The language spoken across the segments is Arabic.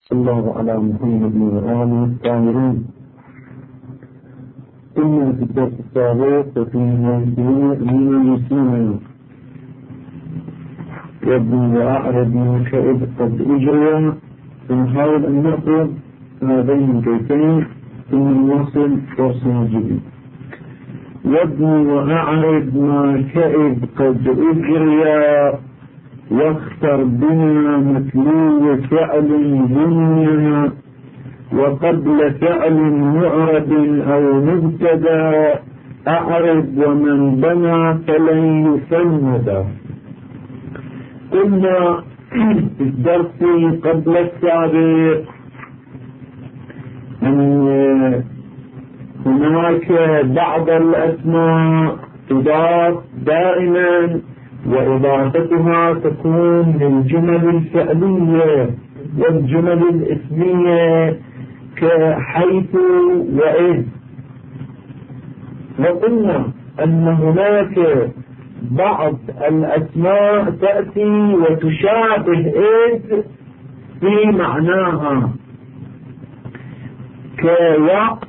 الله على محمد وآله الطاهرين. كنا في الدرس السابق وفي من المسلمين يبني وأعرض من شئب قد أجري، ونحاول أن نأخذ ما بين البيتين ثم نواصل درسنا الجديد. يبني وأعرض ما شئب قد أجري، واختر بنا متلو فعل بنيا، وقبل فعل معرب أو مبتدا أعرض ومن بنى فلن يفند. قلنا في الدرس قبل السابق أن هناك بعض الأسماء تضاف دائما وإضافتها تكون للجمل الفعلية والجمل الاسمية كحيث وإذ. وقلنا أن هناك بعض الأسماء تأتي وتشابه إذ في معناها كوقت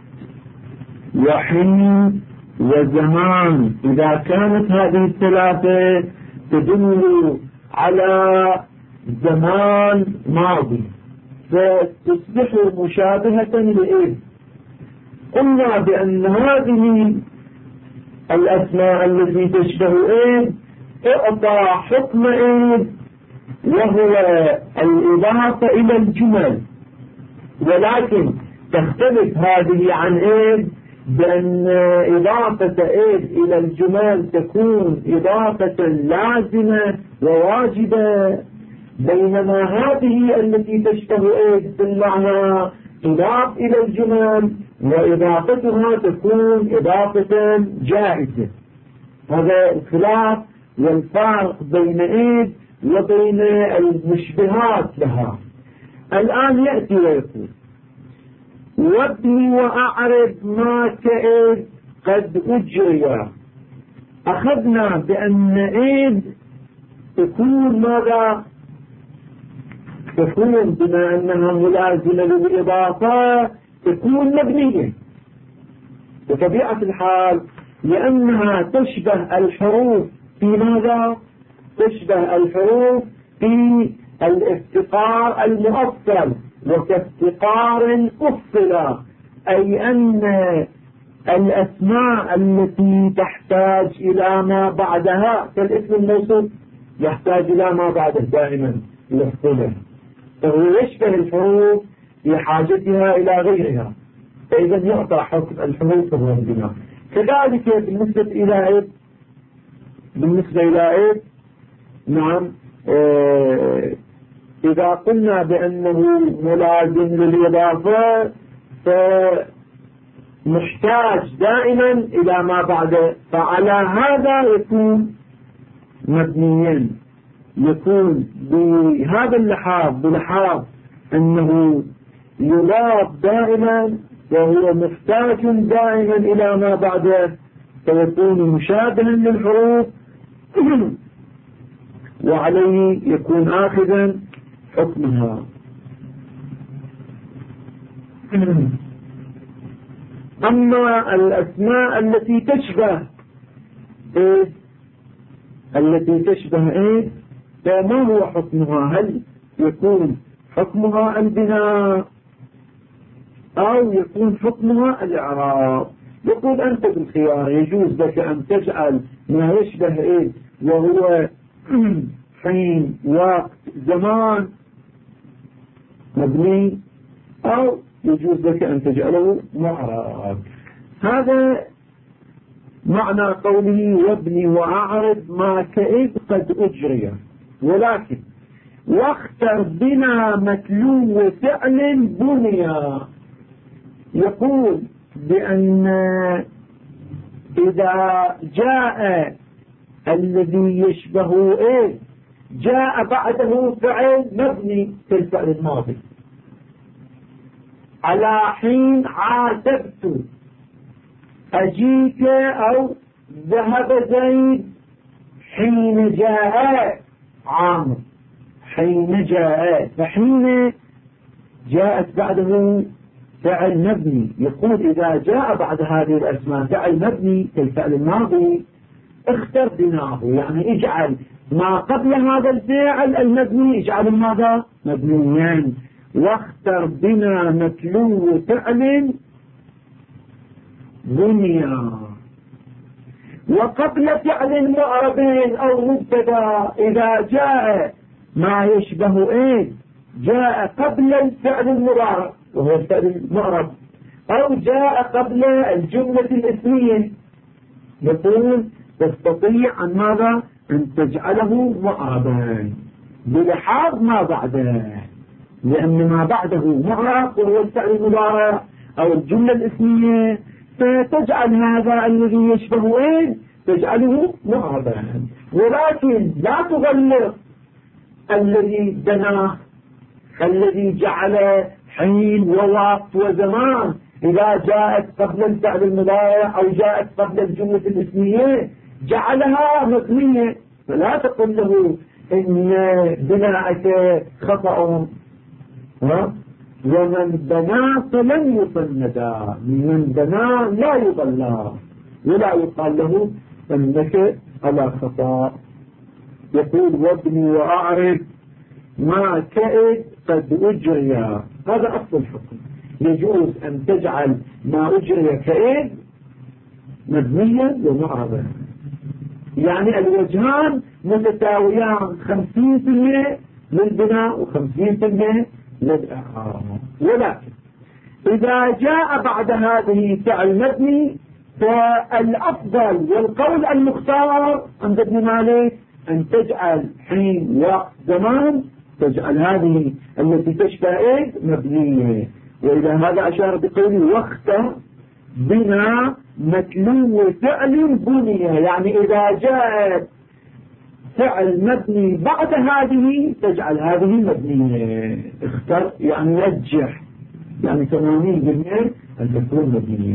وحين وزمان، إذا كانت هذه الثلاثة تدل على زمان ماضي فتصبح مشابهة لإذ. قلنا بأن هذه الأسماء التي تشبه إذ اعطى حكم إذ، وهو الإضافة إلى الجمل، ولكن تختلف هذه عن إذ بأن إضافة إذ إلى الجمل تكون إضافة لازمة وواجبة، بينما هذه التي تشبه إذ بالمعنى تضاف إلى الجمل وإضافتها تكون إضافة جائزة. هذا الخلاف والفارق بين إذ وبين المشبهات لها. الآن يأتي ويقول وابني وأعرض ما كإذ قد أجري. أخذنا بأن إذ تكون ماذا؟ تكون بما أنها ملازمة للإضافة تكون مبنية بطبيعة الحال، لأنها تشبه الحروف في ماذا؟ تشبه الحروف في الافتقار المؤصل، وكافتقار أفصل، أي أن الأسماء التي تحتاج إلى ما بعدها كالاسم الموصول يحتاج إلى ما بعده دائما يفصله، فهو يشبه الحروف في حاجتها إلى غيرها، فإذا يعطى حكم الحروف وهو البناء. كذلك بالنسبة إلى إذ نعم، إذا قلنا بأنه ملازم للإضافة فمحتاج دائما إلى ما بعده، فعلى هذا يكون مبنيا، يكون بهذا اللحاظ بلحاظ أنه يضاف دائما وهو محتاج دائما إلى ما بعده، فيكون مشابها للحروف وعليه يكون آخذا حكمها. أما الأسماء التي تشبه إذ فما هو حكمها؟ هل يكون حكمها البناء أو يكون حكمها الإعراب؟ يقول أنت بالخيار، يجوز لك أن تجعل ما يشبه إذ وهو حين وقت زمان مبني، أو يجوز لك أن تجعله معرب. هذا معنى قوله وابني وأعرض ما كإذ قد أجري. ولكن واختر بنا متلو فعل بنيا، يقول بأن إذا جاء الذي يشبه إذ جاء بعده فعل مبني في الفعل الماضي، على حين عاتبت أجيك أو ذهب زيد حين جاء عامر، حين جاء، فحين جاءت بعده فعل مبني، يقول إذا جاء بعد هذه الأسماء فعل مبني كالفعل الماضي اختر بناءه، يعني اجعل ما قبل هذا الفعل المبني اجعل ماذا مبنيا، واختر بنا متلو فعل بنيا. وقبل فعل معرب أو مبتدا إذا جاء ما يشبه جاء قبل الفعل المضارع وهو الفعل المعرب، أو جاء قبل الجملة الاسمية، يقول تستطيع أن ماذا أن تجعله معربا بلحاظ ما بعده، لأن ما بعده معرب وهو الفعل المضارع أو الجملة الاسمية، فتجعل هذا الذي يشبه تجعله معربا. ولكن لا تغلق الذي بناه، الذي جعل حين ووقت وزمان إذا جاءت قبل الفعل المضارع أو جاءت قبل الجملة الاسمية جعلها مبنية، فلا تقل له إن بناءك خطأ. ومن بنى فلن يفندا، من بنى لا يضلى ولا يقال له أنك على خطأ. يقول وابني وأعرف ما كئد قد أجري، هذا أصل الحكم، يجوز أن تجعل ما أجري كئد مبنيا ومعربا، يعني الوجهان متساويان 50% للبناء و50% للإعراب. ولكن إذا جاء بعد هذه فعل مبني فالأفضل والقول المختار عند ابن مالك أن تجعل حين وقت زمان تجعل هذه التي تشبه مبنية. وإلى هذا أشار بقوله واختر بنا متلو فعل بنية، يعني إذا جاءت فعل مبني بعد هذه تجعل هذه مبنية. اختر يعني رجح، يعني 80% أن تكون مبنية.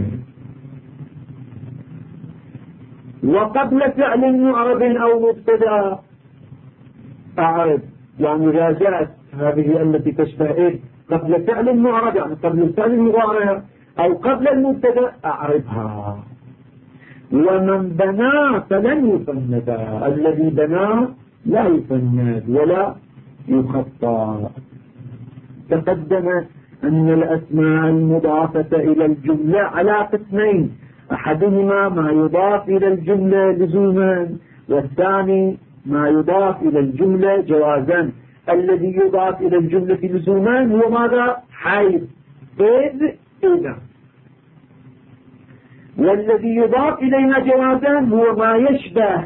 وقبل فعل معرب أو مبتدا أعرب، يعني إذا جاءت هذه التي تشبه قبل فعل معرب، يعني قبل الفعل المضارع أو قبل المبتدا أعربها. ومن بنى فلن يفند، الذي بنى لا يفند ولا يخطى. تقدم أن الأسماء المضافة إلى الجملة على قسمين، أحدهما ما يضاف إلى الجملة لزوما، والثاني ما يضاف إلى الجملة جوازا. الذي يضاف إلى الجملة لزوما هو ماذا؟ حيث، إذا. والذي يضاف إليها جوازا هو ما يشبه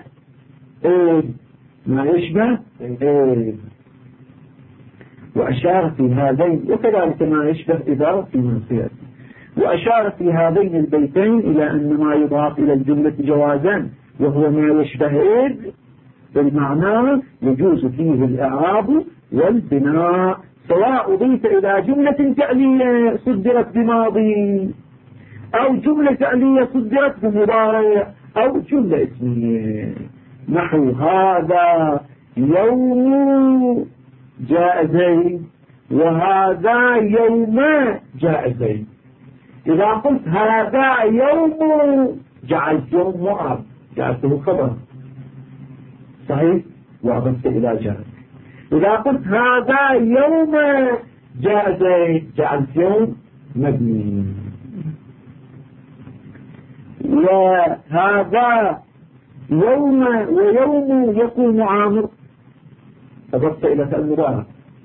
ما يشبه وأشار في هذين، وكذلك ما يشبه إذا في منصيات. وأشار في هذين البيتين إلى أن ما يضاف إلى الجملة جوازا وهو ما يشبه بالمعنى يجوز فيه الإعراب والبناء، سواء أضيف إلى جملة فعلية صدرت بماضي أو جملة فعلية صدرت بمضارع أو جملة اسمية. نحو هذا يوم جاء زيد وهذا يوم جاء زيد. إذا قلت هذا يوم جعلت يوم معرب، جعلته خبر صحيح وأضفت إلى جاء. إذا قلت هذا يوم جاء زيد جعلت يوم مبني. وهذا يوم ويوم يقوم عامر أضفت إلى فعل مضارع.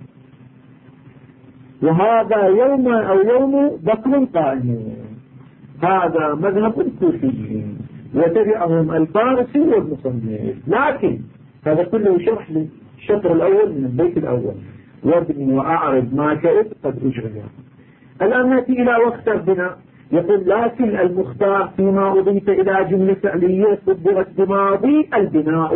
وهذا يوم أو يوم بكر قائم، هذا مذهب الكوفيين وتبعهم الفارسي والمصنف. لكن هذا كله شرح للشطر الأول من البيت الأول، وابني وأعرض ما كئب قد أجري. الآن نأتي إلى وقت البناء. يقول لكن المختار فيما أضيف إلى جملة فعلية صدرت بماضي البناء.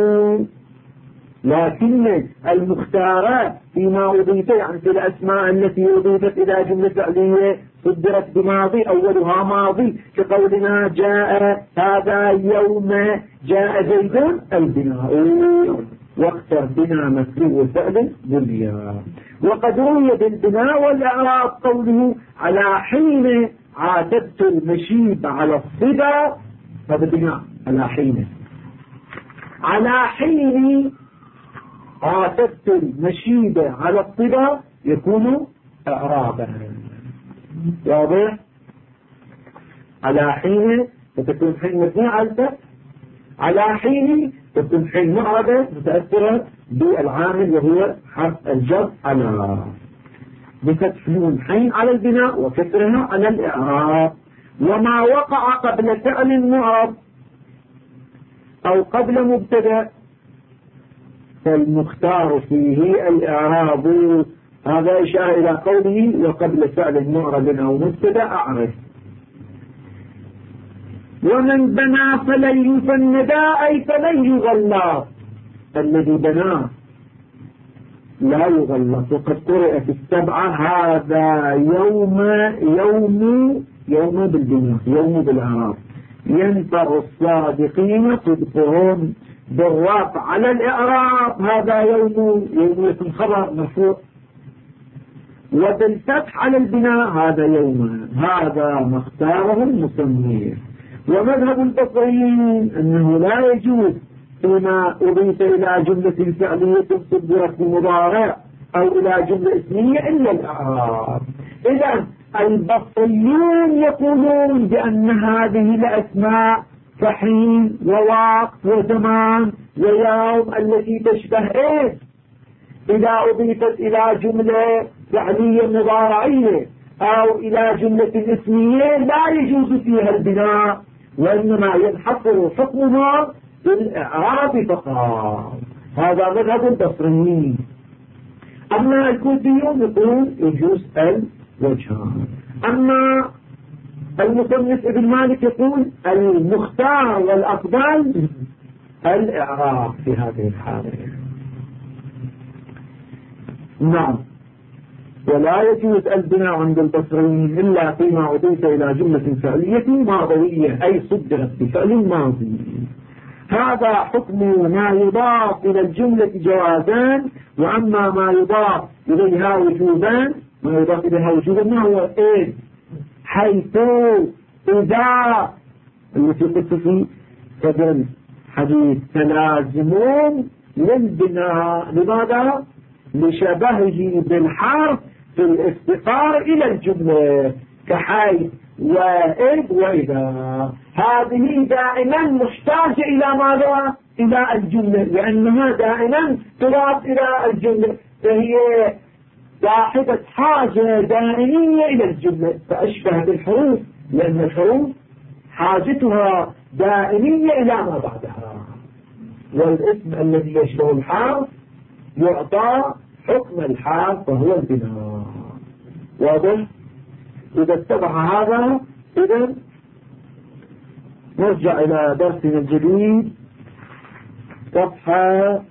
لكن المختارات فيما أضيف، يعني في الأسماء التي أضيفت إلى جملة فعلية صدرت بماضي أولها ماضي، كقولنا جاء هذا يوم جاء زيد البناء. واختر بنا مسلوب فعل بنيا. وقد روي بالبناء والإعراب قوله على حين عاتبت المشيب على الصبا، هذا بناء على حين، على حين عاتبت المشيب على الصبا يكون إعرابا. واضح؟ على حين فتكون حين مبنية على الفتح، على حين تكون حين معربة متأثرة بالعامل وهو حرف الجر على، بفتح نون حين على البناء وكسرها على الإعراب. وما وقع قبل فعل معرب أو قبل مبتدأ فالمختار فيه الإعراب. هذا إشارة إلى قوله وقبل فعل معرب أو مبتدأ أعرف. ومن بنى فلن يفندا أي فلن يغلط، الذي بنى لا يغلط. وقد قرأ في السبعة هذا يوم بالبناء، يوم بالإعراب، ينفع الصادقين صدقهم بالرفع على الإعراب، هذا يوم يكون خبر مرفوع، وبالفتح على البناء هذا يوم، هذا ما اختاره المصنف. ومذهب البصريين أنه لا يجوز فيما أضيف إلى جملة فعلية صدرت بمضارع أو إلى جملة اسمية إلا الأعراب. إذن البصريون يقولون بأن هذه الأسماء كحين ووقت وزمان ويوم التي تشبه إيه إذا أضيفت إلى جملة فعلية مضارعية أو إلى جملة اسمية لا يجوز فيها البناء، وإنما ينحصر حكمها بالإعراب فقط. هذا مذهب البصريين. أما الكوفيون يقول يجوز الوجهان. أما المصنف ابن مالك يقول المختار والأفضل الإعراب في هذه الحالة. نعم. ولا يجوز البناء عند البصريين إلا فيما أضيف إلى جملة فعلية ماضية أي صدرت بفعل ماضي. هذا حكم ما يضاف إلى الجملة جوازان، وأما ما يضاف إليها وجوبان، ما يضاف إليها وجوبا ما هو إيه؟ حيث إذا التي قلت في قبل حديث تلازمون للبناء. لماذا؟ لشبهه بالحرف في الافتقار إلى الجملة كحيث وإذ وإذا. هذه دائما محتاجة إلى ماذا؟ إلى الجملة، لأنها دائما تضاف إلى الجملة، فهي صاحبة حاجة دائمية إلى الجملة، فأشبه بالحروف، لأن الحروف حاجتها دائمية إلى ما بعدها، والاسم الذي يشبه الحرف يعطى حكم الحرف وهو البناء. واضح؟ إذا اتبع هذا إذن نرجع إلى درسنا الجديد صفحة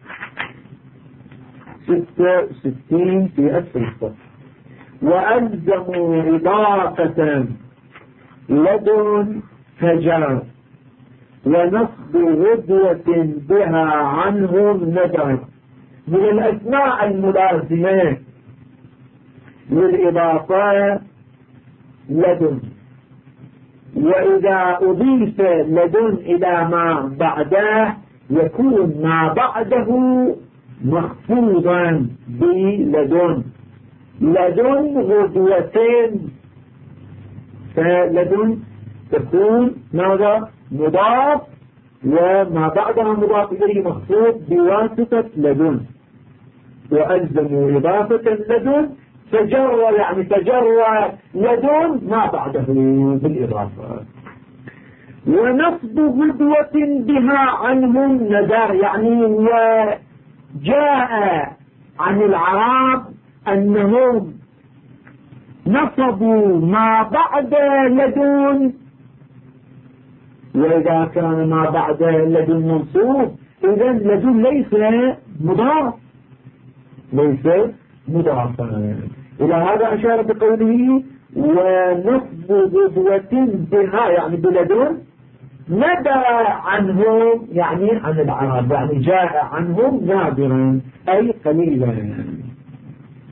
66 في أسفل الصفحة. وألزموا إضافة لدن فجر ونصب غدوة بها عنهم ندر من الأسماء الملازمة للإضافة لدن. وإذا أضيف لدن إلى ما بعده يكون ما بعده مخفوضا بلدن. لدن غدوتين، فلدن تكون ماذا؟ مضاف، وما بعدها مضاف إليه مخفوض بواسطة لدن. وألزموا إضافة لدن تجرى، يعني تجرى لدن ما بعده بالإضافة. ونصب غدوة بها عنهم ندار، يعني وجاء عن العرب أنهم نصبوا ما بعد لدن، وإذا كان ما بعد لدن منصوب إذن لدن ليس مضاف، ليس مضافا. إلى هذا أشار بقوله ونصب غدوة بها، يعني بلدن ندى عنهم، يعني عن العرب، يعني جاء عنهم نادرا أي قليلا.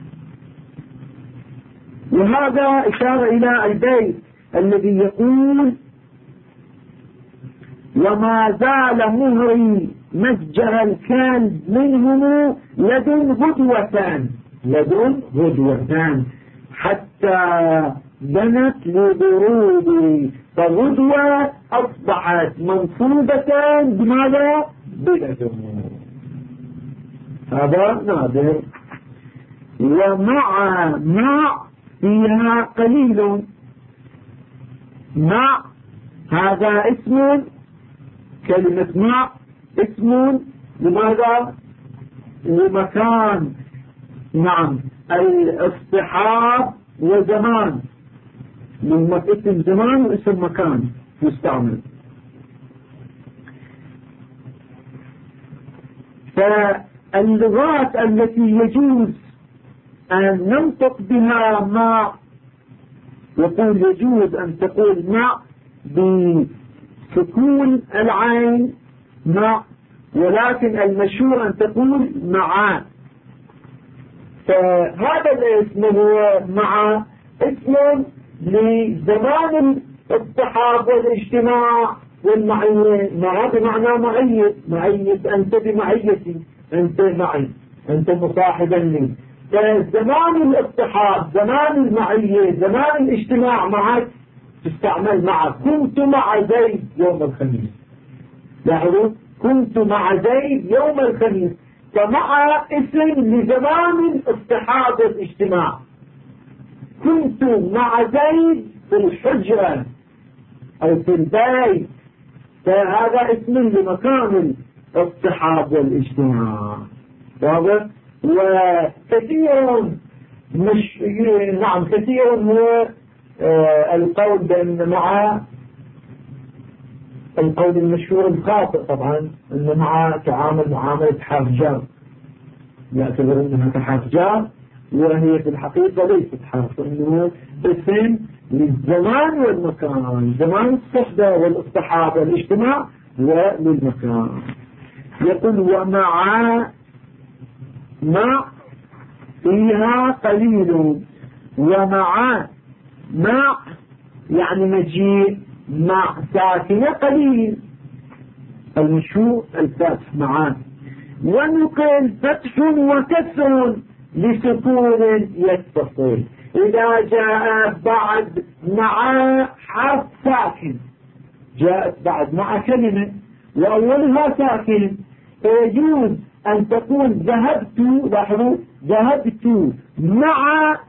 وهذا إشارة إلى البيت الذي يقول وما زال مهري مسجر الكلب منهم لدن غدوة حتى بنت لبرودي، فغدوة أصبحت منصوبة بماذا؟ بلدن. هذا نادر. ومع فيها قليل، مع هذا اسم، كلمة مع اسم لماذا؟ لمكان. نعم، الاصطحاب وزمان، اسم زمان واسم مكان يستعمل. فاللغات التي يجوز أن ننطق بها مع، يقول يجوز أن تقول مع بسكون العين مع، ولكن المشهور أن تقول مع. فهذا الاسم هو مع اسم لزمان الاصطحاب والاجتماع والمعية. مع بمعنى معية، أنت بمعيتي، أنت معي، أنت مصاحبا لي. فزمان الاصطحاب، زمان المعية، زمان الاجتماع معك تستعمل معك. كنت مع زيد يوم الخميس، لاحظوا، كنت مع زيد يوم الخميس. فمع اسم لزمان الاصطحاب والاجتماع. كنت مع زيد في الحجرة أو في البيت، فهذا اسم لمكان الاصطحاب والاجتماع. واضح؟ وكثير كثير هو القول بأن مع، القول المشهور الخاطئ طبعا أن مع تعامل معاملة حرف جر، يعتبر أنها كحرف جر، وهي في الحقيقة ليست حرف، إنه اسم للزمان والمكان، زمان الصحبة والاصطحاب والاجتماع وللمكان. يقول ومع فيها قليل. ومع يعني مجيء مع ساكنة قليل، المشهور الفتح معان. ونقل فتح وكسر لسكون يتصل. إذا جاء بعد مع حرف ساكن، جاءت بعد مع كلمة وأولها ساكن، فيجوز أن تقول ذهبت، لاحظوا، ذهبت مع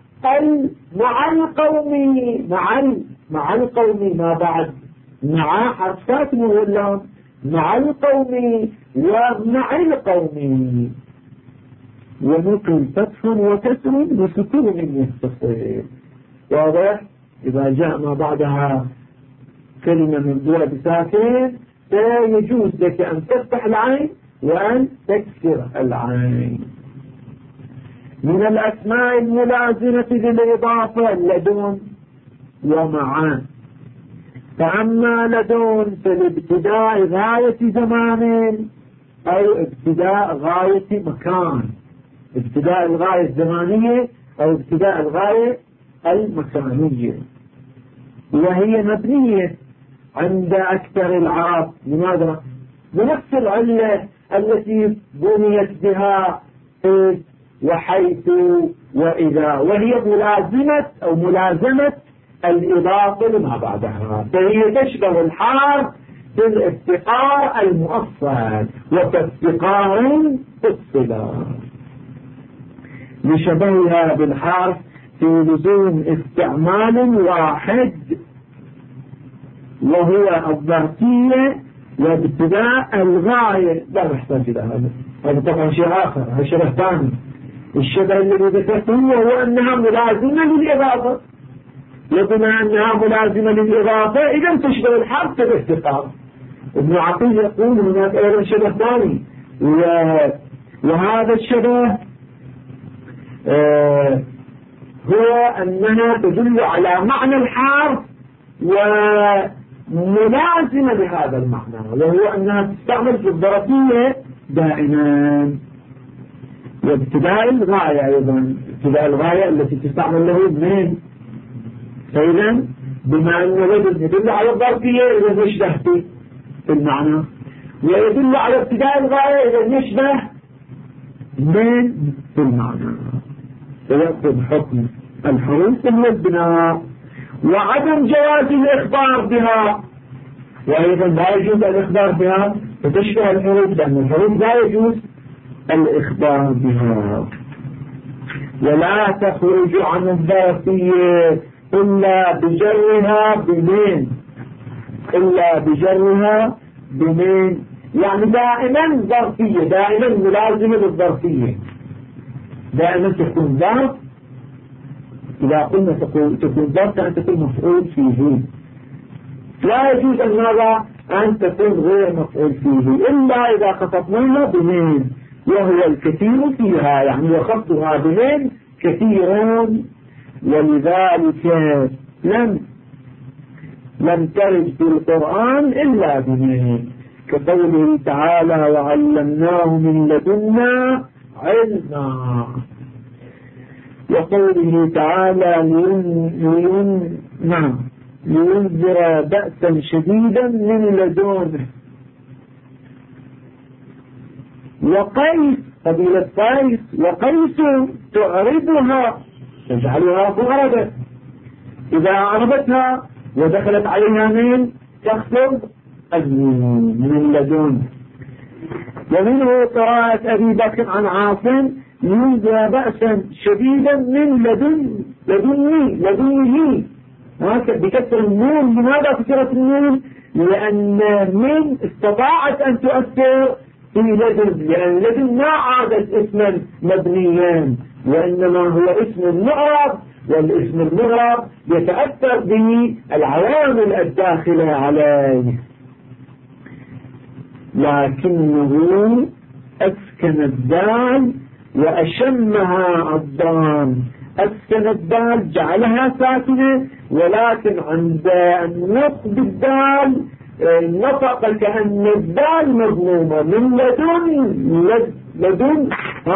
القوم ما بعد مع حرف ساكن ولا مع القوم ومع القوم. ونقل فتح وكسر بسكون يتصل. واضح؟ إذا جاء ما بعدها كلمة مبدوءة بساكن فيجوز لك أن تفتح العين وأن تكسر العين. من الأسماء الملازمة للإضافة لدن ومعان. فأما لدن فالابتداء غاية زمان أو ابتداء غاية مكان، ابتداء الغاية الزمانية أو ابتداء الغاية المكانية. وهي مبنية عند أكثر العرب. لماذا؟ بنفس العلة التي بنيت بها وحيث وإذا، وهي ملازمة الإضافة لما بعدها. فهي تشبه الحرف في الافتقار المؤصل وكافتقار في الصلة، لشبهها بالحرف في لزوم استعمال واحد وهو الظرفية وابتداء الغاية. لا نحتاج إلى هذا طبعا شيء آخر، هذا شبه ثاني. الشبه الذي ذكرته هو أنها ملازمة للإضافة، وبما أنها ملازمة للإضافة إذا تشبه الحرف في الافتقار. ابن عقيل يقول هناك أيضا شبه ثاني، وهذا الشبه هو أنها تدل على معنى الحرف وملازمة لهذا المعنى، وهو أنها تستعمل في الظرفية دائما. وابتداء الغاية أيضا، ابتداء الغاية التي تستعمل له من فإذا بما أن لدن يدل على الظرفية إذا يشبه في المعنى، ويدل على ابتداء الغاية إذا يشبه من في المعنى، فيأخذ حكم الحروف والبناء. وعدم جواز الإخبار بها، وأيضا لا يجوز الإخبار بها فتشبه الحروف، لأن الحروف لا يجوز الإخبار بها. ولا تخرج عن الظرفية إلا بجرها بمن، إلا بجرها بمن، يعني دائما ظرفية، دائما ملازمة للظرفية، دائما تكون ظرف. إذا قلنا تكون ظرف أن تكون مفعول فيه، لا يجوز أن هذا أن تكون غير مفعول فيه إلا إذا خفضناها بمن، وهو الكثير فيها، يعني وخفضها بمن كثيرون. ولذلك لم ترد في القرآن إلا بمن، كقوله تعالى وعلمناه من لدنا علما، وقوله تعالى لينذر بأسا شديدا من لدنه. وقيس، قبيلة قيس، وقيس تعربها تجعلها مغربة، إذا أعربتها ودخلت عليها من تخفض من لدن. ومنه قراءة أبي بكر عن عاصم ينذر بأسا شديدا من لدنه بكسر النون. لماذا كسرت النون؟ لأن من استطاعت أن تؤثر في لدن، لأن لدن ما عادت اسما مبنيا وإنما هو اسم معرب، والاسم المعرب يتأثر به العوامل الداخلة عليه. لكنه أسكن الدال وأشمها الضام، أسكن الدال جعلها ساكنة، ولكن عند النطق بالدال نطق كأن الدال مضمومة من لدن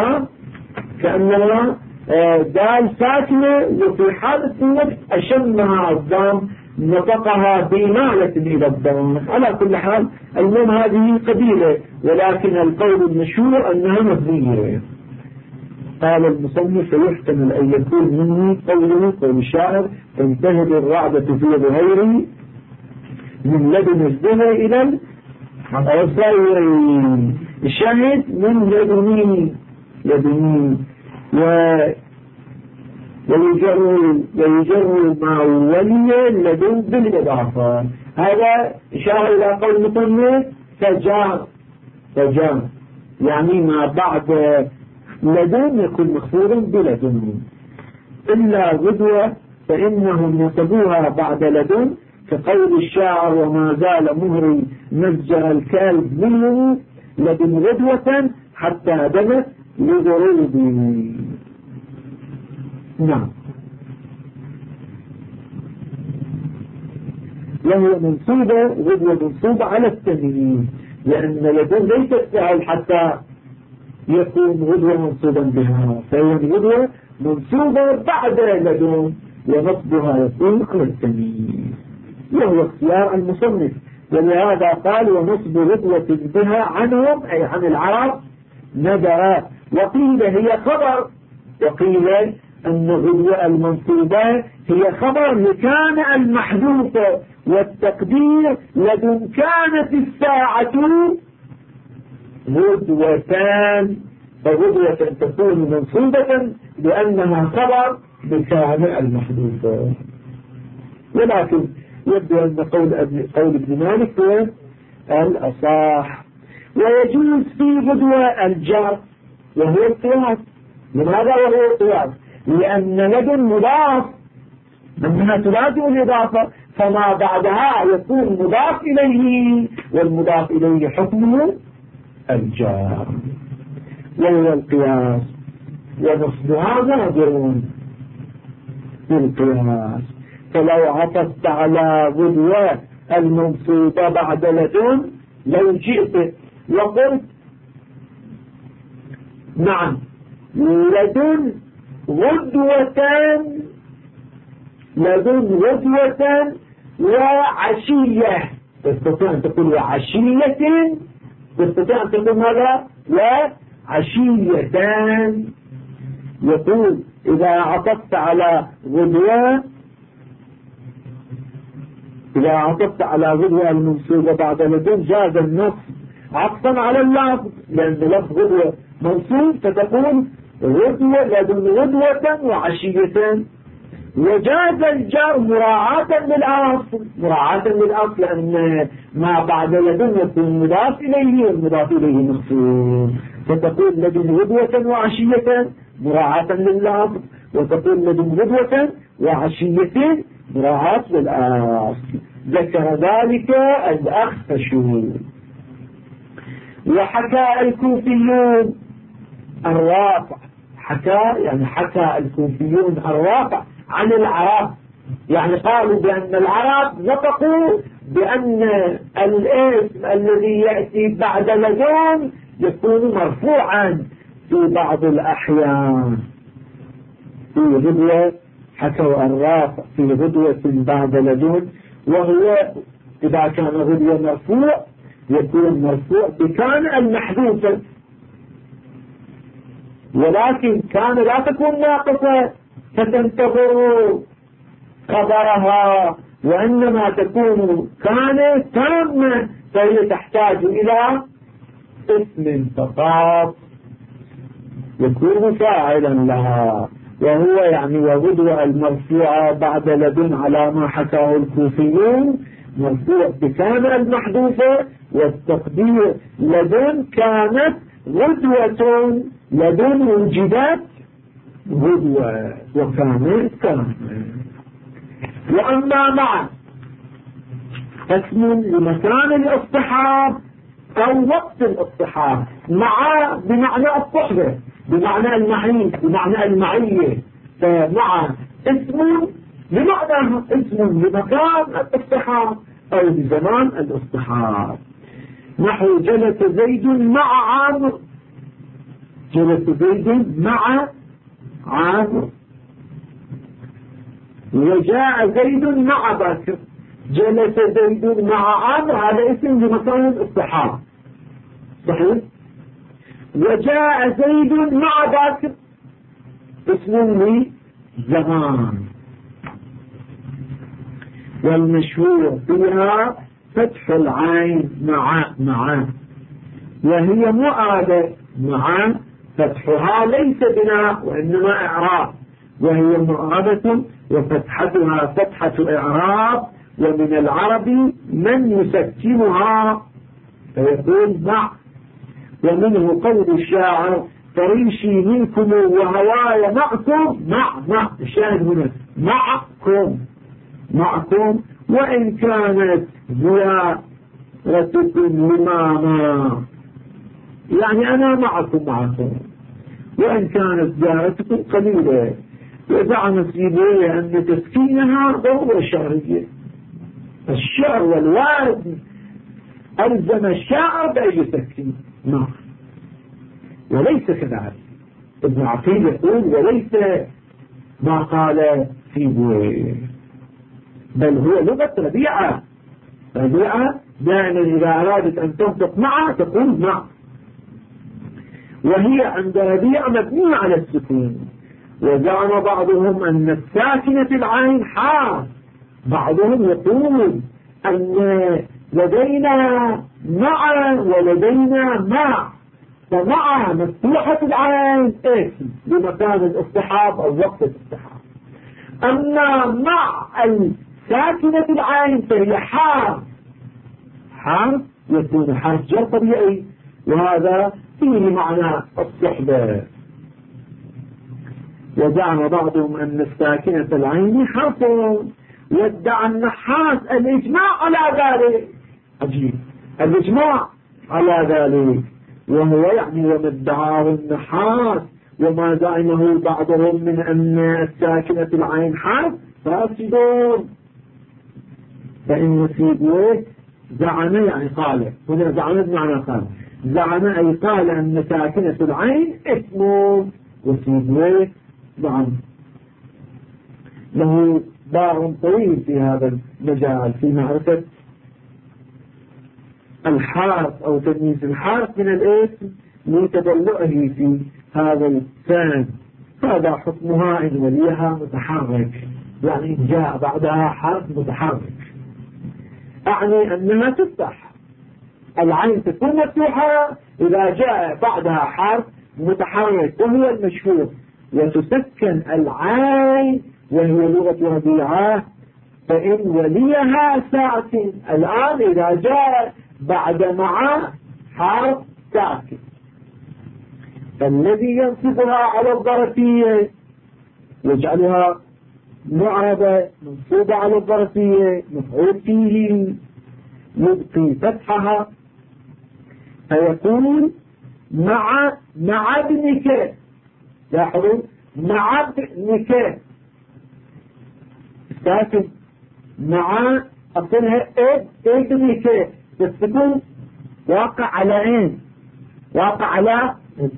كأنها دال ساكنة، وفي حالة النطق أشمها الضام نطقها بمالة إلى الضم. على كل حال المهم هذه قبيلة، ولكن القول المشهور أنها مبنية. قال المصنف فيحتمل أن يكون مني قوله قول الشاعر تنتهب الرعدة في ظهيري من لدن الزهر إلى الصيرين، الشاهد من لدني ويجر ما ولي لدن بالإضافة. هذا إشارة إلى قول المصنف فجار، يعني ما بعد لدن يكون مخفوضا بلدن. إلا غدوة فإنهم نسبوها بعد لدن، كقول الشاعر وما زال مهري نزجر الكلب منه لدن غدوة حتى دمت لغروبي. نعم. وهي منصوبة، غدوة منصوبة على التمييز، لأن لدن ليست فعل حتى يكون غدوة منصوبا بها، فهي غدوة منصوبة بعد لدن ونصبها يكون على التمييز، وهو اختيار المصنف. ولهذا قال ونصب غدوة بها عنهم أي عن العرب ندرا. وقيل هي خبر، وقيل أن غدوة المنصوبة هي خبر لكان المحذوفة، والتقدير لدن كانت الساعة غدوتان، فغدوة تكون منصوبة لأنها خبر لكان المحذوفة. ولكن يبدو أن قول ابن مالك هو الأصح. ويجوز في غدوة الجر وهو القياس. لماذا وهو القياس؟ لأن لدن مضاف، أنها تلازم الإضافة، فما بعدها يكون مضاف إليه، والمضاف إليه حكمه الجار وهو القياس، ونصبها نادرون في القياس. فلو عطفت على غدوة المنصوبة بعد لدن، لو جئت وقلت نعم لدن غدوتان لدن غدوة وعشية. تستطيع أن تقول وعشية، تستطيع أن تقول ماذا؟ وعشيتان. يقول إذا عطفت على غدوة، إذا عطفت على غدوة المنصوبة بعد لدن جاز النص عطفا على اللفظ، لأن لفظ غدوة منصوب، فتقول غدوة لدن غدوة وعشية. وجاز الجر مراعاة للأصل، مراعاة للأصل، لأن ما بعد لدن يكون مضاف إليه والمضاف إليه منصوب، فتقول لدن غدوة وعشية مراعاة للأصل، وتقول لدن غدوة وعشية مراعاة للأصل. ذكر ذلك الأخفش. وحكى الكوفيون الرافع، حكى الكوفيون الرافع عن العرب، يعني قالوا بأن العرب نطقوا بأن الاسم الذي يأتي بعد لدن يكون مرفوعا في بعض الأحيان. في غدوة حكوا الرافع في غدوة بعد لدن، وهو إذا كان غدوة مرفوع يكون مرفوع بكان المحذوفة، ولكن كان لا تكون ناقصة فتنتظر خبرها، وإنما تكون كان تامة، فهي تحتاج إلى اسم فقط يكون فاعلا لها، وهو يعني وغدوة المرفوعة بعد لدن على ما حكاه الكوفيون مرفوع بكان المحذوفة، والتقدير لدن كانت غدوة، لدن وجدت غدوة وكانت كانت. وأما مع اسم لمكان الاصطحاب أو وقت الاصطحاب، مع بمعنى الصحبة، بمعنى المعية، بمعنى المعية، فمع اسم بمعنى اسم لمكان الاصطحاب أو بزمان الاصطحاب. نحو جلس زيد مع عامر، جلس زيد مع عامر. وجاء زيد مع بكر، جلس زيد مع عامر، هذا اسم لمكان الاصطحاب، صحيح. وجاء زيد مع بكر اسم لزمان. والمشهور فيها فتح العين مع، وهي مؤادة مع، فتحها ليس بناء وإنما إعراب، وهي مؤادة وفتحتها فتحة إعراب، ومن العرب من يسكنها فيقول مع. ومنه قول الشاعر فريشي منكم وهواي معكم، مع الشاهد هنا معكم وإن كانت زيارتكم لماما، يعني أنا معكم وإن كانت زيارتكم قليلة. وزعم سيبويه أن تسكينها ضرورة شعرية، الشعر والوارد ألزم الشاعر بأن يسكن نعم، وليس كذلك. ابن عقيل يقول وليس ما قال سيبويه، بل هو لغة ربيعة دائما إذا أرادت أن تنطق معه تقول مع، وهي عند ربيعة مبنية على السكون. وزعم بعضهم أن الساكنة العين حال، بعضهم يقول أن لدينا مع ولدينا مع، فمع مفتوحة العين اسم لمكان الاصطحاب أو وقت الاصطحاب، أما مع ساكنة العين فهي حرف يكون حرف جر طبيعي، وهذا فيه معنى الصحبة. وزعم بعضهم أن الساكنة العين حرف، وادعى النحاس الإجماع على ذلك، عجيب الإجماع على ذلك، وهو يعني وما ادعاه النحاس وما زعمه بعضهم من أن الساكنة العين حرف فاسدون. فإن سيبويه زعم يعني قال، هنا زعم بمعنى قال، زعم أي قال أن ساكنة العين اسمه، وسيبويه زعم له باع طويل في هذا المجال في معرفة الحرف أو تمييز الحرف من الاسم لتدلعه في هذا الفن. هذا حكمها إن وليها متحرك، يعني إن جاء بعدها حرف متحرك أعني أنها تفتح. العين تكون مفتوحة إذا جاء بعدها حرف متحرك وهو المشهور، وتسكن العين وهي لغة ربيعة فإن وليها ساكن. الآن إذا جاء بعد مع حرف ساكن الذي ينصبها على الظرفية يجعلها معربة منصوبة على الظرفية مفعول فيه يبقي فتحها فيقول مع ابنك. لاحظوا مع ابنك ساكن مع أصلها ابنك بس تكون واقع على عين واقع على.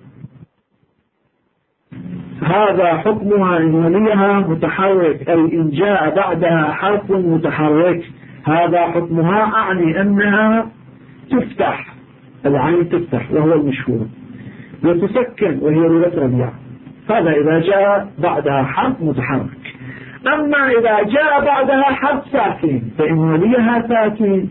هذا حكمها إن وليها متحرك أي إن جاء بعدها حرف متحرك. هذا حكمها أعني أنها تفتح، العين تفتح وهو المشهور، وتسكن وهي لغة ربيعة. هذا إذا جاء بعدها حرف متحرك. أما إذا جاء بعدها حرف ساكن فإن وليها ساكن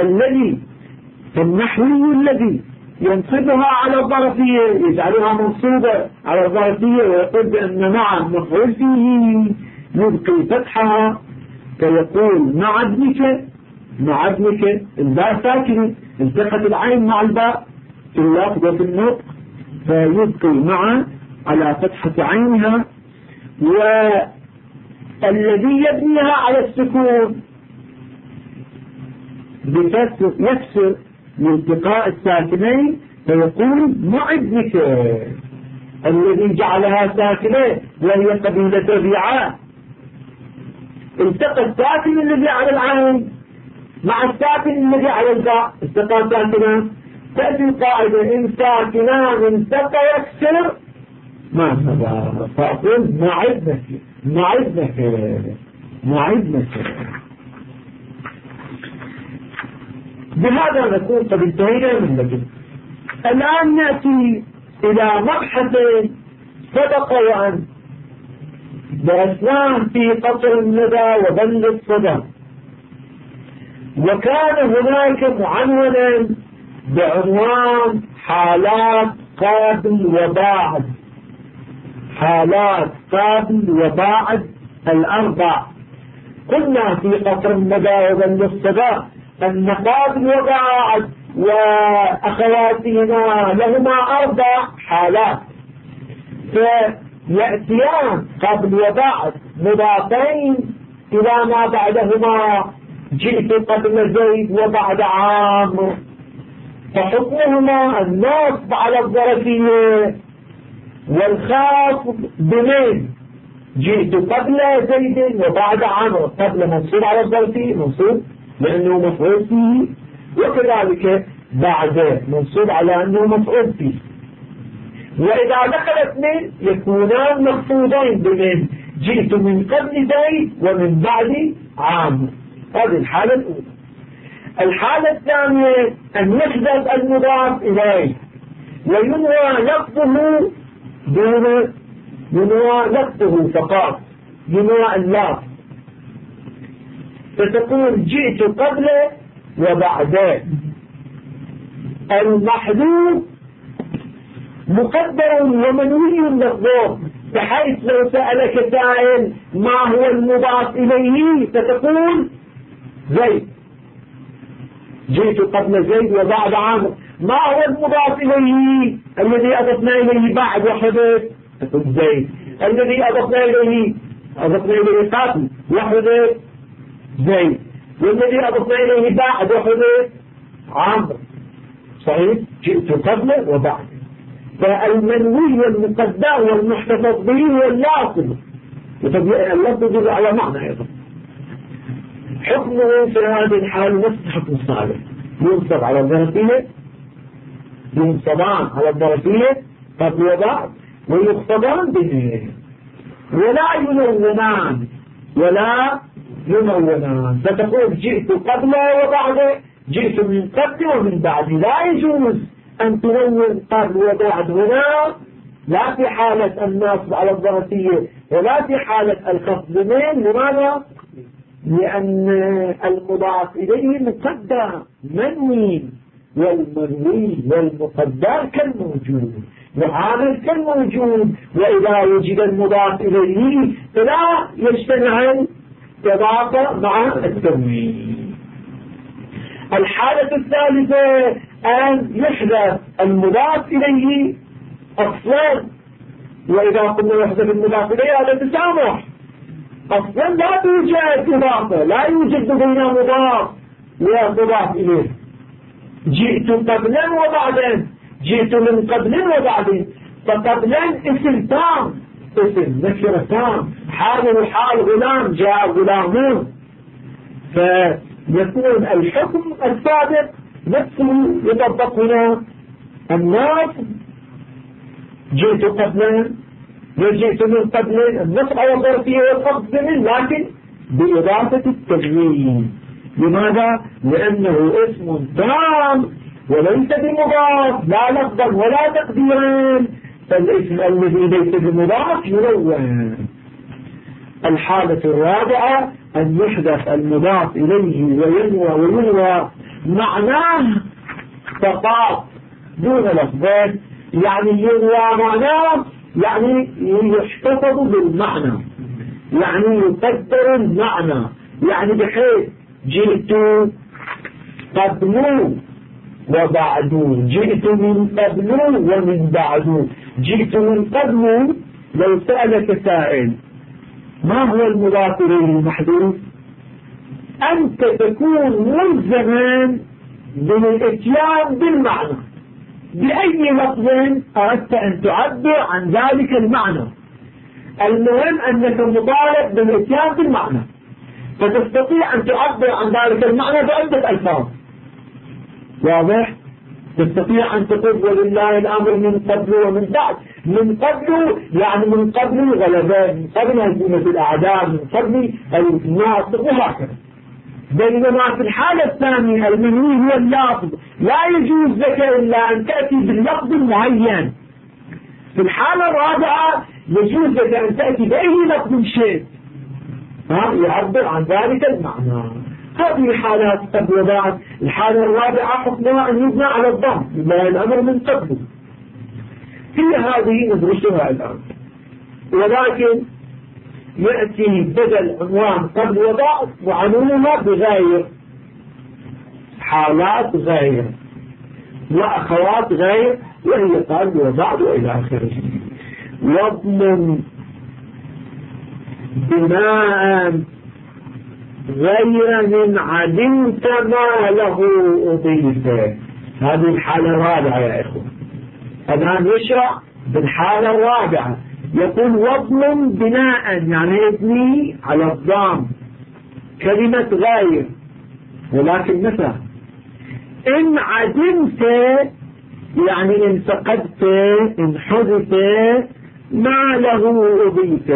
فالنحوي الذي ينصبها على الظرفية يجعلها منصوبة على الظرفية ويقول بأن مع مفعول فيه يبقي فتحها فيقول مع ابنك الباء ساكنة التقت العين مع الباء في اللفظ وفي النطق فيبقي مع على فتحة عينها، والذي يبنيها على السكون يكسر لالتقاء الساكنين فيقول مع ابنك الذي جعلها ساكنة وهي قبيلة ربيعة. التقى الساكن الذي على العين مع الساكن الذي على الباء التقى ساكنان. تأتي القاعدة إن ساكنان التقى يكسر ما هذا فأقول مع ابنك. بهذا نكون قد انتهينا من لكن. الآن نأتي إلى مبحث سبق وأن درسناه في قصر الندى وبل الصدى، وكان هناك معنونا بعنوان حالات قابل وباعد. حالات قابل وباعد الأربع. قلنا في قصر الندى وبل الصدى أن قابل وباعد وأخواتهما لهما 4 حالات، فيأتيان قبل وبعد مضافين إلى ما بعدهما. جئت قبل زيد وبعد عام فحكمهما النصب على الظرفية والخاص بمن. جئت قبل زيد وبعد عام قبل منصوب على الظرفية منصوب لأنه مفعول فيه، وكذلك بعد منصوب على أنه مفعول فيه. وإذا دخلت من يكونان مخفوضين بمن. جئت من قبل زيد ومن بعد عام. هذه الحالة الأولى. الحالة الثانية أن يحدث المضاف إليه وينوى لفظه دون ينوى لفظه فقط ينوى اللفظ، فتقول جئت قبل وبعد. المحذوف مقدر ومنوي للضوء، بحيث لو سألك سائل ما هو المضاف إليه فتقول زيد. جئت قبل زيد وبعد عامر. ما هو المضاف إليه الذي أضفنا إليه بعد وحدث؟ تقول زيد. الذي أضفنا إليه قاتل وحدث زيد، والذي أضفنا إليه بعد وحدث عامر. صحيح؟ جئت قبل وبعد. فالمنوي والمقدر والمحتفظ به واللاصم، اللفظ يدل على معنى أيضا. حكمه في هذه الحال نفس حكم الصالح، ينصب على الظرفية، ينصبان على الظرفية قبل وبعد، ويخطبان به، ولا ينونان ولا ينونان، فتقول جئت قبله وبعده، جئت من قبل ومن بعد. لا يجوز أن تنون قبل وبعد هنا، لا في حالة النصب على الظرفية ولا في حالة الخفض من. لماذا؟ لأن المضاف إليه مقدر منوي، والمنوي والمقدر كالموجود وعامل كالموجود، وإذا وجد المضاف إليه فلا يجتمع الإضافة مع التنوين. الحالة الثالثة أن يحدث المضاف إليه أصلا، وإذا قلنا يحدث المضاف إليه هذا تسامح. أصلا لا توجد إضافة، لا يوجد بين مضاف ومضاف إليه. جئت قبلا وبعدا، جئت من قبل وبعد. فقبلا اسم تام، اسم نكرة تام، حال وحال غلام، جاء غلامون، فيكون الحكم السابق نفسه يطبق هنا. النصب جئت قبلا وجئت من قبل، النصب على الظرفية والخفض من، لكن بإضافة التنوين. لماذا؟ لأنه اسم تام وليس بمضاف، لا لفظا ولا تقديرا، فالاسم الذي ليس بمضاف ينون. الحالة الرابعة أن يحدث المضاف إليه وينوى معناه فقط دون لفظات. يعني ينوى معناه يعني يحتفظ بالمعنى، يعني يقدر المعنى، يعني بحيث جئت قبل وبعد، جئت من قبل ومن بعد. جئت من قبل، لو سألك سائل ما هو المضاف إليه المحذوف، أنت تكون ملزما بالاتيان بالمعنى بأي لفظ أردت أن تعبر عن ذلك المعنى. المهم أنك مطالب بالاتيان بالمعنى، فتستطيع أن تعبر عن ذلك المعنى بعدة ألفاظ. واضح؟ تستطيع أن تقول ولله الأمر من قبل ومن بعد. من قبل يعني من قبل الغلبات، من قبل هزيمة الأعداء، من قبل الناصر، وهكذا. بينما في الحالة الثانية المنوي هو اللفظ، لا يجوز لك إلا أن تأتي باللفظ المعين. في الحالة الرابعة يجوز لك أن تأتي بأي لفظ شيء يعبر عن ذلك المعنى. هذه حالات قبل وبعد. الحالة الرابعة حكمها أن يبنى على الضم، لله الأمر من قبل. هي هذه ندرسها الآن، ولكن يأتي بدل عنوان قبل وبعد وعنونها بغير، حالات غير وأخوات غير، وهي قبل وبعد وإلى آخره. واضمن بناء غير من عدمت ما له أضيف. هذه الحالة الرابعة يا إخوة. الآن يشرع بالحالة الرابعة، يقول واضمن بناء يعني ابني على الضام كلمة غير، ولكن مثلا إن عدمت يعني إن فقدت، إن حذف ما له أضيف،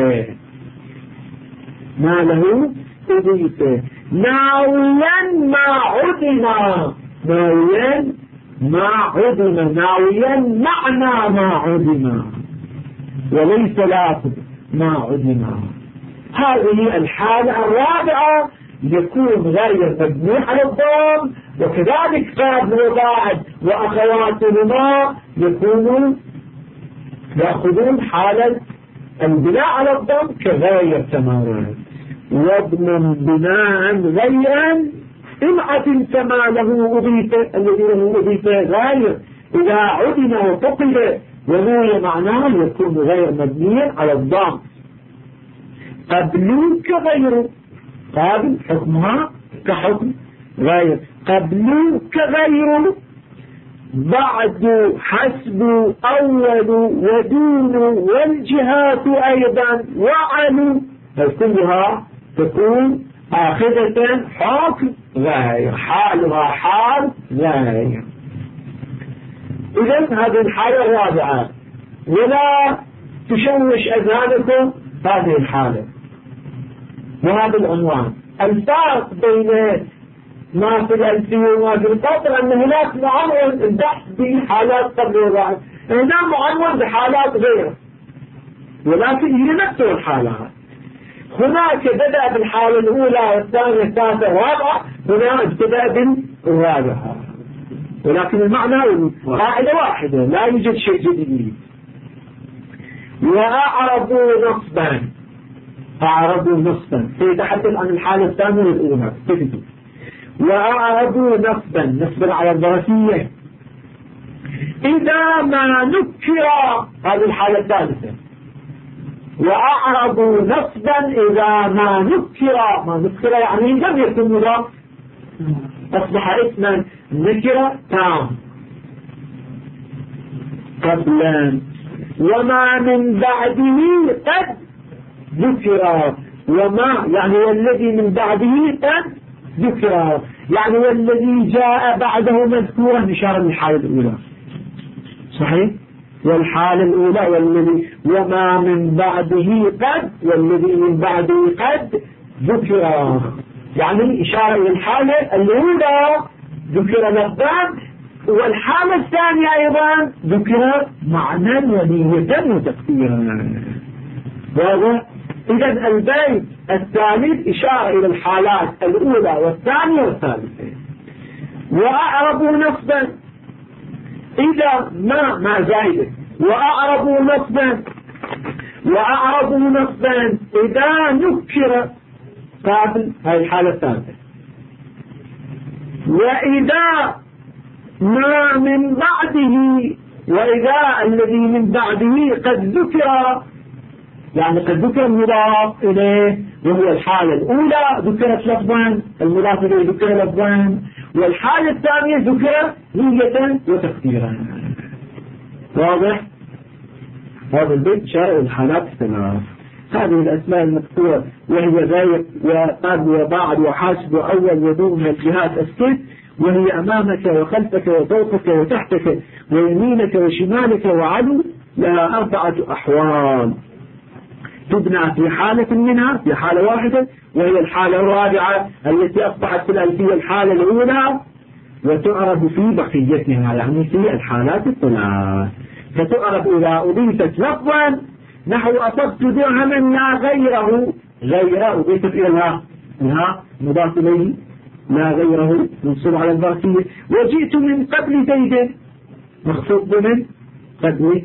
ما له أضيف. ناويا ما عدم، ناويا ما عدم، ناويا معنى ما عدم وليس لافظ ما عدم. هذه الحالة الرابعة يكون غير مبني على الضم، وكذلك قبل وبعد وأخواتهما يكونون يأخذون حالة البناء على الضم كغير تماما. واضمن بناء غيرا إن عدمت ما له أضيف، الذي له أضيف غير إذا عدم وفقد وهو معناه يكون غير مبني على الضم. قبل كغير، قبل حكمها كحكم غير، قبل كغير، بعد حسب أول ودون والجهات أيضا وعلو، كلها تكون آخذة حكم غير، حالها حال غير. إذن هذه الحالة الرابعة، ولا تشوش أذهانكم هذه الحالة وهذا العنوان. الفرق بين ما في الألفية وما في القطر أن هناك معنون البحث بحالات قبل وبعد، هنا معنون بحالات غيره، ولكن هي نفس الحالات. هناك بدأ بالحالة الأولى والثانية الثالثة الرابعة، هنا ابتدأ بالرابعة، ولكن المعنى قاعدة واحدة، لا يوجد شيء جديد. وأعرضوا نصبا، أعرضوا نصبا سيتحدث عن الحالة الثانية والأولى. وأعرضوا نصبا على الظرفية إذا ما نكر، هذه الحالة الثالثة. وأعرضوا نصبا إذا ما نكر يعني لم يكن مضاف، أصبح اسما نكرة تام. قبلا وما من بعده قد ذكر، وما يعني والذي من بعده قد ذكر، يعني والذي جاء بعده مذكورا إشارة للحالة الأولى. صحيح؟ والحالة الأولى والذي وما من بعده قد، والذي من بعده قد ذكر، يعني إشارة للحالة الأولى ذكر لفظا، والحالة الثانية أيضا ذكر معنى ونية وتفسيرا. واضح؟ إذا البيت الثالث إشارة إلى الحالات الأولى والثانية والثالثة. وأعربوا نصبا إذا ما زايدة، وأعربوا نصبا إذا نكر قابل، هذه الحالة الثالثة. وإذا ما من بعده، وإذا الذي من بعده قد ذكر، يعني قد ذكر المضاف إليه وهو الحالة الأولى ذكرت لفظا، المضاف إليه ذكر لفظا، والحالة الثانية ذكر نية وتقديرا. واضح؟ هذا البيت شارع الحالات الثلاث. هذه الأسماء المذكورة وهي ذلك وقبل وبعد وحاسب وأول ودون من الجهات الست، وهي أمامك وخلفك وفوقك وتحتك ويمينك وشمالك وعدو، لها 4 أحوال تبنى في حالة منها، في حالة واحدة، وهي الحالة الرابعة التي أصبحت في الألفية الحالة الأولى، وتعرف في بقيتها يعني في الحالات الثلاث. فتعرف إذا أضيفت لفظا نحو أصبت درهما لا غيره، أضيفت إلى لها مضاف إليه لا غيره منصوب على الظرفية. وجئت من قبل زيد مخصوص من قبل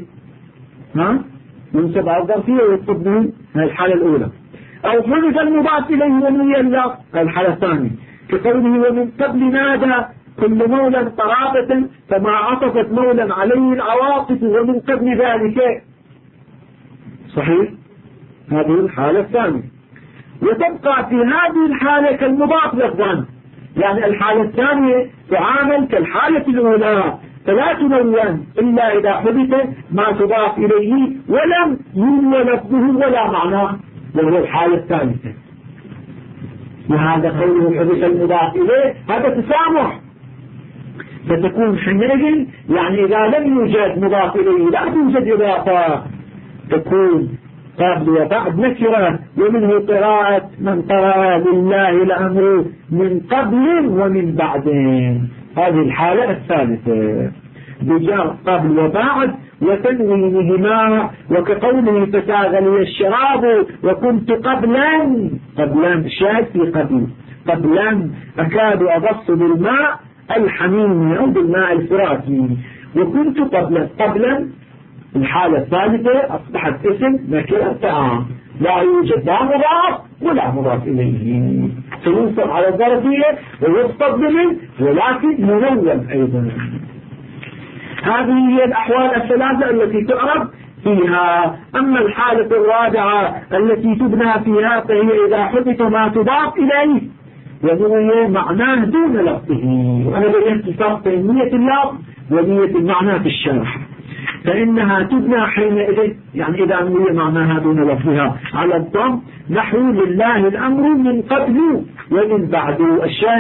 منصوب على الظرفية ويخصوص من الحالة الأولى. أو حدث المضاف إليه ونوي اللفظ الحالة الثانية، كقوله ومن قبل نادى كل مولا قرابة فما عطفت مولا عليه العواطف ومن قبل ذلك. صحيح؟ هذه الحالة الثانية. وتبقى في هذه الحالة كالمضاف لفظا، يعني الحالة الثانية تعامل كالحالة الأولى، فلا تنون إلا إذا حدث ما تضاف إليه ولم ينوى لفظه ولا معناه، وهو الحالة الثالثة. وهذا قوله حدث المضاف إليه هذا تسامح، فتكون حينئذ يعني إذا لم يوجد مضاف إليه لا توجد إضافة، تكون قبل وبعد نكرة. ومنه قراءة من قرأ لله الأمر من قبل ومن بعد، هذه الحالة الثالثة بجر قبل وبعد وتنوينهما، وكقوله فساغ لي الشراب وكنت قبلا شاهد في قبلا أكاد أبص بالماء الحميم أو بالماء الفراتي، وكنت قبلا الحالة الثالثة أصبحت اسم نكرة لا يوجد لا مضاف ولا مضاف إليه، فينصب على الظرفية ويصطب منه ولكن منون أيضا. هذه هي الأحوال الثلاثة التي تعرف فيها. أما الحالة الرابعة التي تبنى فيها فهي إذا حدث ما تضاف إليه وهو معناه دون لفظه، وأنا بينت الفرق بين نية اللفظ ونية المعنى في الشرح. فإنها تبنى حينئذ يعني إذا نوي معناها دون لفظها على الضم، نحو لله الأمر من قبل ومن بعد. الشاهد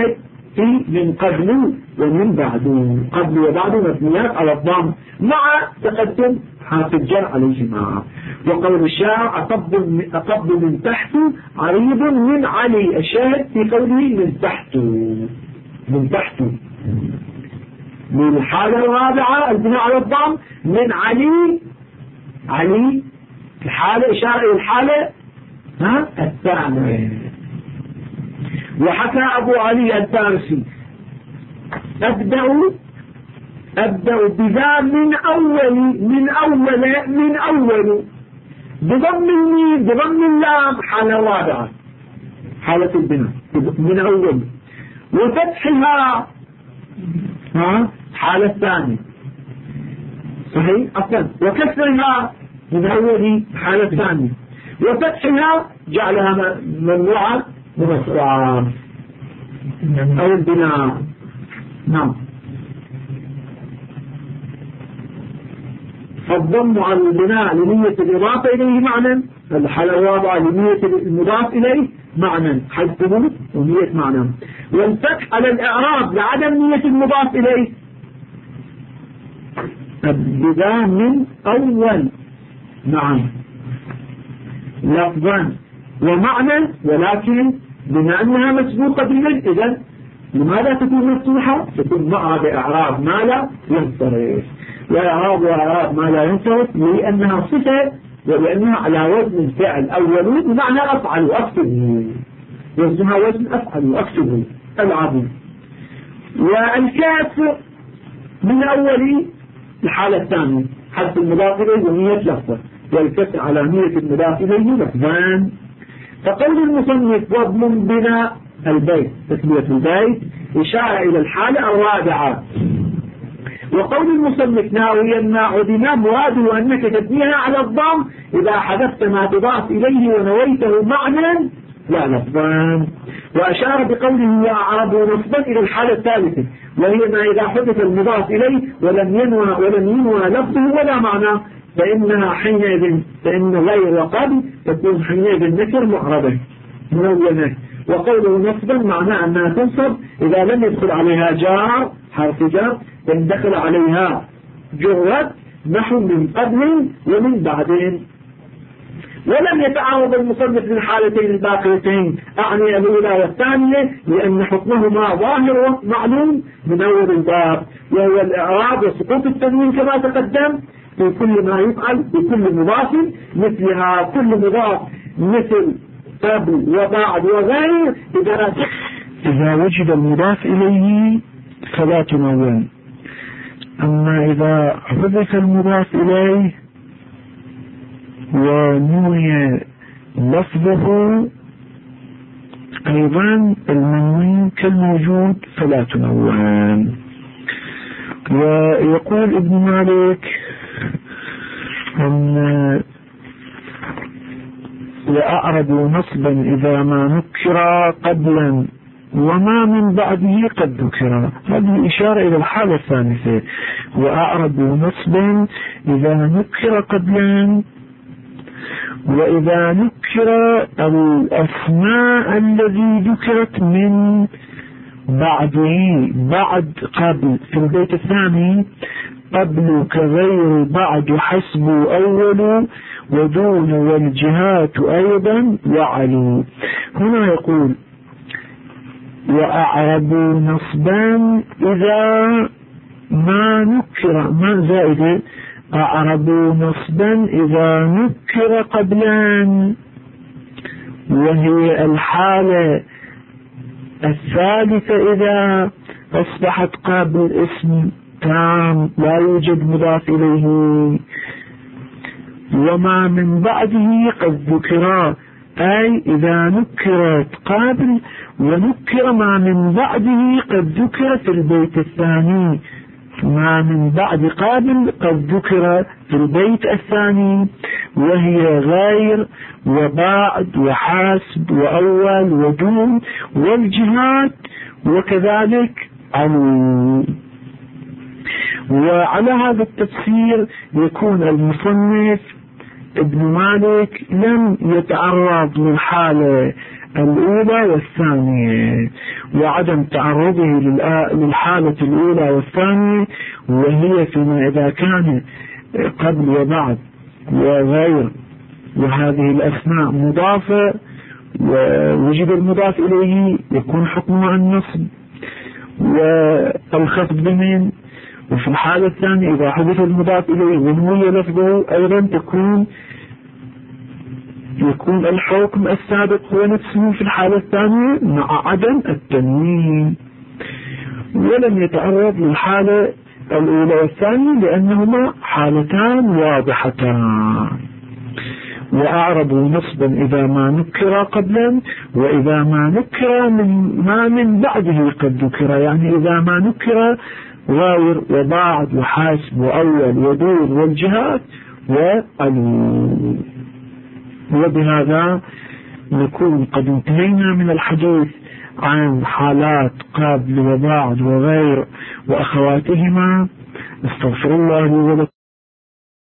من قبل ومن بعد. قبل وبعد مبنيات على الضم مع تقدم حرف الجر عليهما. وقول الشاعر أطب من تحت عريض من علي. الشاهد في قوله من تحت. من تحت للحالة الرابعة البناء على الضم من علي. علي الحالة إشارة إلى الحالة الثانية. وحكى أبو علي الفارسي أبدأ بذا من أول بضم الميم بضم اللام حالة رابعة حالة البناء من أول. وفتحها حالة ثانية صحيح أصلا. وكسرها من أول حالة ثانية. وفتحها جعلها ممنوعة من الصعاب أو البناء. نعم. فالضم على البناء لنية الإضافة إليه معنى. الحالة الرابعة لنية المضاف إليه معنى حذفه ونية معنى. والفتح على الإعراب لعدم نية المضاف إليه بذا من أول. نعم لفظا ومعنى ولكن بما أنها مسبوقة بالمد إذن لماذا تكون مفتوحة؟ تكون معها بإعراب ما لا ينصرف. وإعراب ما لا ينصرف لأنها صفة ولأنها على وزن الفعل أول بمعنى أفعل وأكتبه. وزنها وزن أفعل وأكتبه العظيم. والكاف من أول الحالة الثانية حذف المضاف إليه ونية لفظه. والكسر على نية المضاف إليه لفظان. فقول المصنف وضم بناء البيت تسمية البيت إشارة إلى الحالة الرابعة. وقول المصنف ناويا ما عدنا مراده أنك تبنيها على الضم إذا حذفت ما تضاف إليه ونويته معنى لا لفظان. وأشار بقوله وأعرب نصبا إلى الحالة الثالثة وهي ما إذا حدث المضاف إليه ولم ينوى لفظه ولا معنى فإن غير وقد تكون حينئذ نكر معربة منونة. وقوله نصبا معناه أنها تنصب إذا لم يدخل عليها جار حرف جر فإن دخل عليها جرت نحو من قبل ومن بعدين. ولم يتعارض المصنف للحالتين الباقيتين أعني الأولى والثانية لأن حكمهما ظاهر ومعلوم من أول الباب وهو الإعراب وسقوط التنوين كما تقدم في كل ما يفعل بكل مضاف مثلها. كل مضاف مثل قبل وبعد وغير إذا وجد المضاف إليه فلا تنون. أما إذا حذف المضاف إليه ونوي لفظه أيضا المنوين كالموجود فلا تنون. ويقول ابن مالك أن وأعرض نصبا إذا ما نكر قبلا وما من بعده قد ذكر. هذه إشارة إلى الحالة الثالثة. وأعرض نصبا إذا نكر قبلا وإذا نكر الأسماء الذي ذكرت من بعده بعد قبل في البيت الثاني قبل كغير بعد حسب أول ودون والجهات أيضا وعلو. هنا يقول وأعربوا نصبا إذا ما نكر ما زائد أعربوا نصبا إذا نكر قبلا وهي الحالة الثالثة إذا أصبحت قبل اسم تام لا يوجد مضاف إليه. وما من بعده قد ذكر أي إذا نكرت قبل ونكر ما من بعده قد ذكر في البيت الثاني. ما من بعد قابل قد ذكر في البيت الثاني وهي غير وبعد وحاسب وأول ودون والجهات وكذلك علو. وعلى هذا التفسير يكون المصنف ابن مالك لم يتعرض للحالة الأولى والثانية، وعدم تعرضه للحالة الأولى والثانية، وهي فيما إذا كان قبل وبعد وغير وهذه الأسماء مضافة ووجد المضاف إليه يكون حكمه النصب والخفض بمن. وفي الحالة الثانية إذا حدث المضاف إليه ونوي لفظه أيضا يكون الحكم السابق هو نفسه في الحالة الثانية مع عدم التنوين، ولم يتعرض للحالة الأولى والثانية لأنهما حالتان واضحتان. وأعربوا نصبا إذا ما نكر قبلا، وإذا ما نكر من بعده قد ذكر، يعني إذا ما نكر غير وبعد وحاسب وأول ودور والجهات وألو. وبهذا نكون قد انتهينا من الحديث عن حالات قبل وبعد وغير وأخواتهما. استغفر الله لي ولكم.